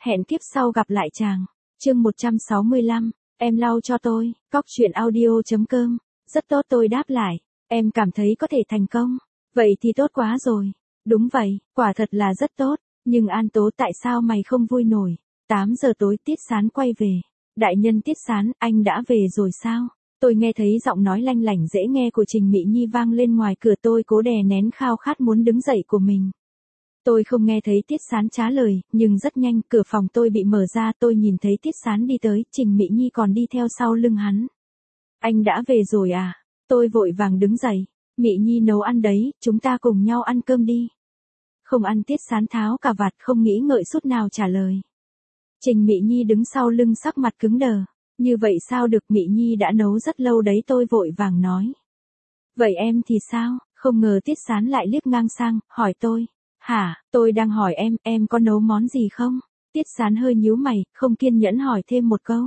Hẹn kiếp sau gặp lại chàng. Chương 165, em lau cho tôi. Cóc truyện audio.com. Rất tốt, tôi đáp lại. Em cảm thấy có thể thành công. Vậy thì tốt quá rồi. Đúng vậy, quả thật là rất tốt. Nhưng An Tố, tại sao mày không vui nổi? 8 giờ tối Tiết Sán quay về. Đại nhân Tiết Sán, anh đã về rồi sao? Tôi nghe thấy giọng nói lanh lảnh dễ nghe của Trình Mị Nhi vang lên ngoài cửa, tôi cố đè nén khao khát muốn đứng dậy của mình. Tôi không nghe thấy Tiết Sán trả lời, nhưng rất nhanh cửa phòng tôi bị mở ra, tôi nhìn thấy Tiết Sán đi tới, Trình Mị Nhi còn đi theo sau lưng hắn. Anh đã về rồi à? Tôi vội vàng đứng dậy. Mị Nhi nấu ăn đấy, chúng ta cùng nhau ăn cơm đi. Không ăn, Tiết Sán tháo cà vạt không nghĩ ngợi chút nào trả lời. Trình Mị Nhi đứng sau lưng sắc mặt cứng đờ. Như vậy sao được, Mị Nhi đã nấu rất lâu đấy, tôi vội vàng nói. Vậy em thì sao? Không ngờ Tiết Sán lại liếc ngang sang, hỏi tôi. Hả, tôi đang hỏi em có nấu món gì không? Tiết Sán hơi nhíu mày, không kiên nhẫn hỏi thêm một câu.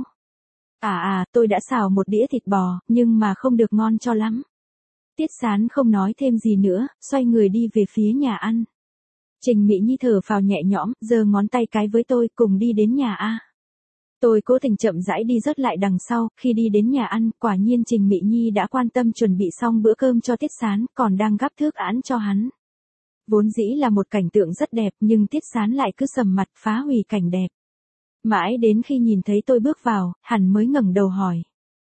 Tôi đã xào một đĩa thịt bò, nhưng mà không được ngon cho lắm. Tiết Sán không nói thêm gì nữa, xoay người đi về phía nhà ăn. Trình Mị Nhi thở phào nhẹ nhõm, giơ ngón tay cái với tôi, cùng đi đến nhà A. Tôi cố tình chậm rãi đi rớt lại đằng sau, khi đi đến nhà ăn, quả nhiên Trình Mị Nhi đã quan tâm chuẩn bị xong bữa cơm cho Tiết Sán, còn đang gắp thức ăn cho hắn. Vốn dĩ là một cảnh tượng rất đẹp, nhưng Tiết Sán lại cứ sầm mặt phá hủy cảnh đẹp. Mãi đến khi nhìn thấy tôi bước vào, hắn mới ngẩng đầu hỏi.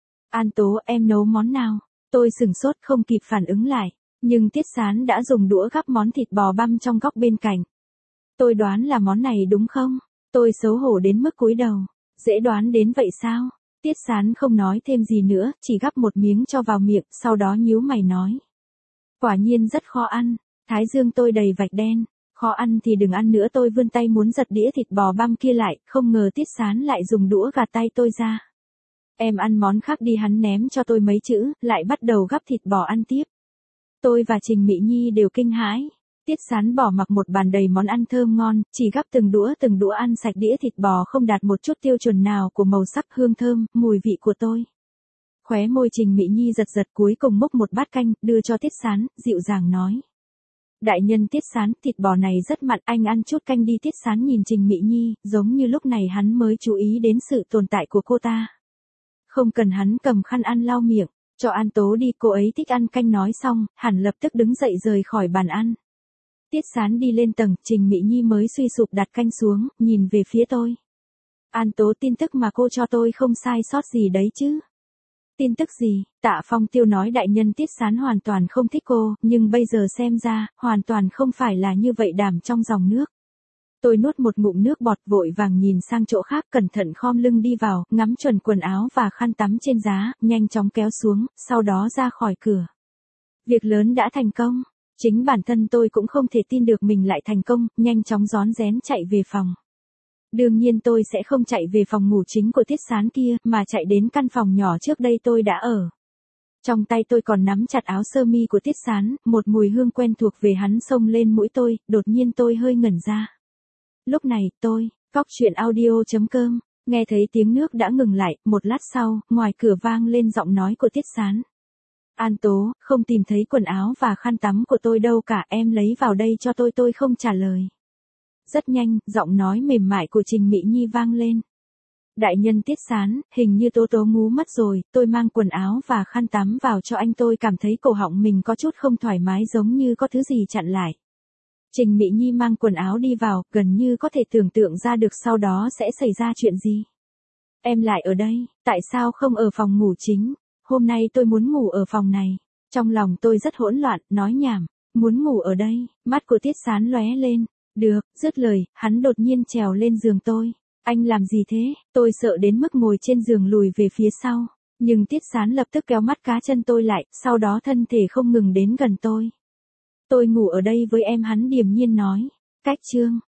An Tố, em nấu món nào? Tôi sửng sốt không kịp phản ứng lại, nhưng Tiết Sán đã dùng đũa gắp món thịt bò băm trong góc bên cạnh. Tôi đoán là món này đúng không? Tôi xấu hổ đến mức cúi đầu. Dễ đoán đến vậy sao? Tiết Sán không nói thêm gì nữa, chỉ gắp một miếng cho vào miệng, sau đó nhíu mày nói. Quả nhiên rất khó ăn, thái dương tôi đầy vạch đen. Khó ăn thì đừng ăn nữa, tôi vươn tay muốn giật đĩa thịt bò băm kia lại, không ngờ Tiết Sán lại dùng đũa gạt tay tôi ra. Em ăn món khác đi, hắn ném cho tôi mấy chữ, lại bắt đầu gắp thịt bò ăn tiếp. Tôi và Trình Mị Nhi đều kinh hãi. Tiết Sán bỏ mặc một bàn đầy món ăn thơm ngon, chỉ gắp từng đũa ăn sạch đĩa thịt bò không đạt một chút tiêu chuẩn nào của màu sắc, hương thơm, mùi vị của tôi. Khóe môi Trình Mị Nhi giật giật, cuối cùng múc một bát canh, đưa cho Tiết Sán, dịu dàng nói. Đại nhân Tiết Sán, thịt bò này rất mặn, anh ăn chút canh đi. Tiết Sán nhìn Trình Mị Nhi, giống như lúc này hắn mới chú ý đến sự tồn tại của cô ta. Không cần, hắn cầm khăn ăn lau miệng, cho An Tố đi, cô ấy thích ăn canh. Nói xong, hắn lập tức đứng dậy rời khỏi bàn ăn. Tiết Sán đi lên tầng, Trình Mị Nhi mới suy sụp đặt canh xuống, nhìn về phía tôi. An Tố, tin tức mà cô cho tôi không sai sót gì đấy chứ? Tin tức gì? Tạ Phong Tiêu nói đại nhân Tiết Sán hoàn toàn không thích cô, nhưng bây giờ xem ra, hoàn toàn không phải là như vậy. Đảm trong dòng nước. Tôi nuốt một ngụm nước bọt, vội vàng nhìn sang chỗ khác, cẩn thận khom lưng đi vào, ngắm chuẩn quần áo và khăn tắm trên giá, nhanh chóng kéo xuống, sau đó ra khỏi cửa. Việc lớn đã thành công. Chính bản thân tôi cũng không thể tin được mình lại thành công, nhanh chóng rón rén chạy về phòng. Đương nhiên tôi sẽ không chạy về phòng ngủ chính của Tiết Sán kia, mà chạy đến căn phòng nhỏ trước đây tôi đã ở. Trong tay tôi còn nắm chặt áo sơ mi của Tiết Sán, một mùi hương quen thuộc về hắn xông lên mũi tôi, đột nhiên tôi hơi ngẩn ra. Lúc này, Cóc truyện audio.com, nghe thấy tiếng nước đã ngừng lại, một lát sau, ngoài cửa vang lên giọng nói của Tiết Sán. An Tố, không tìm thấy quần áo và khăn tắm của tôi đâu cả, em lấy vào đây cho tôi không trả lời. Rất nhanh, giọng nói mềm mại của Trình Mị Nhi vang lên. Đại nhân Tiết Sán, hình như Tố ngủ mất rồi, tôi mang quần áo và khăn tắm vào cho anh. Tôi cảm thấy cổ họng mình có chút không thoải mái, giống như có thứ gì chặn lại. Trình Mị Nhi mang quần áo đi vào, gần như có thể tưởng tượng ra được sau đó sẽ xảy ra chuyện gì. Em lại ở đây, tại sao không ở phòng ngủ chính? Hôm nay tôi muốn ngủ ở phòng này. Trong lòng tôi rất hỗn loạn, nói nhảm, muốn ngủ ở đây. Mắt của Tiết Sán lóe lên. Được, dứt lời, hắn đột nhiên trèo lên giường tôi. Anh làm gì thế? Tôi sợ đến mức ngồi trên giường lùi về phía sau. Nhưng Tiết Sán lập tức kéo mắt cá chân tôi lại, sau đó thân thể không ngừng đến gần tôi. Tôi ngủ ở đây với em, hắn điềm nhiên nói. Cách chương.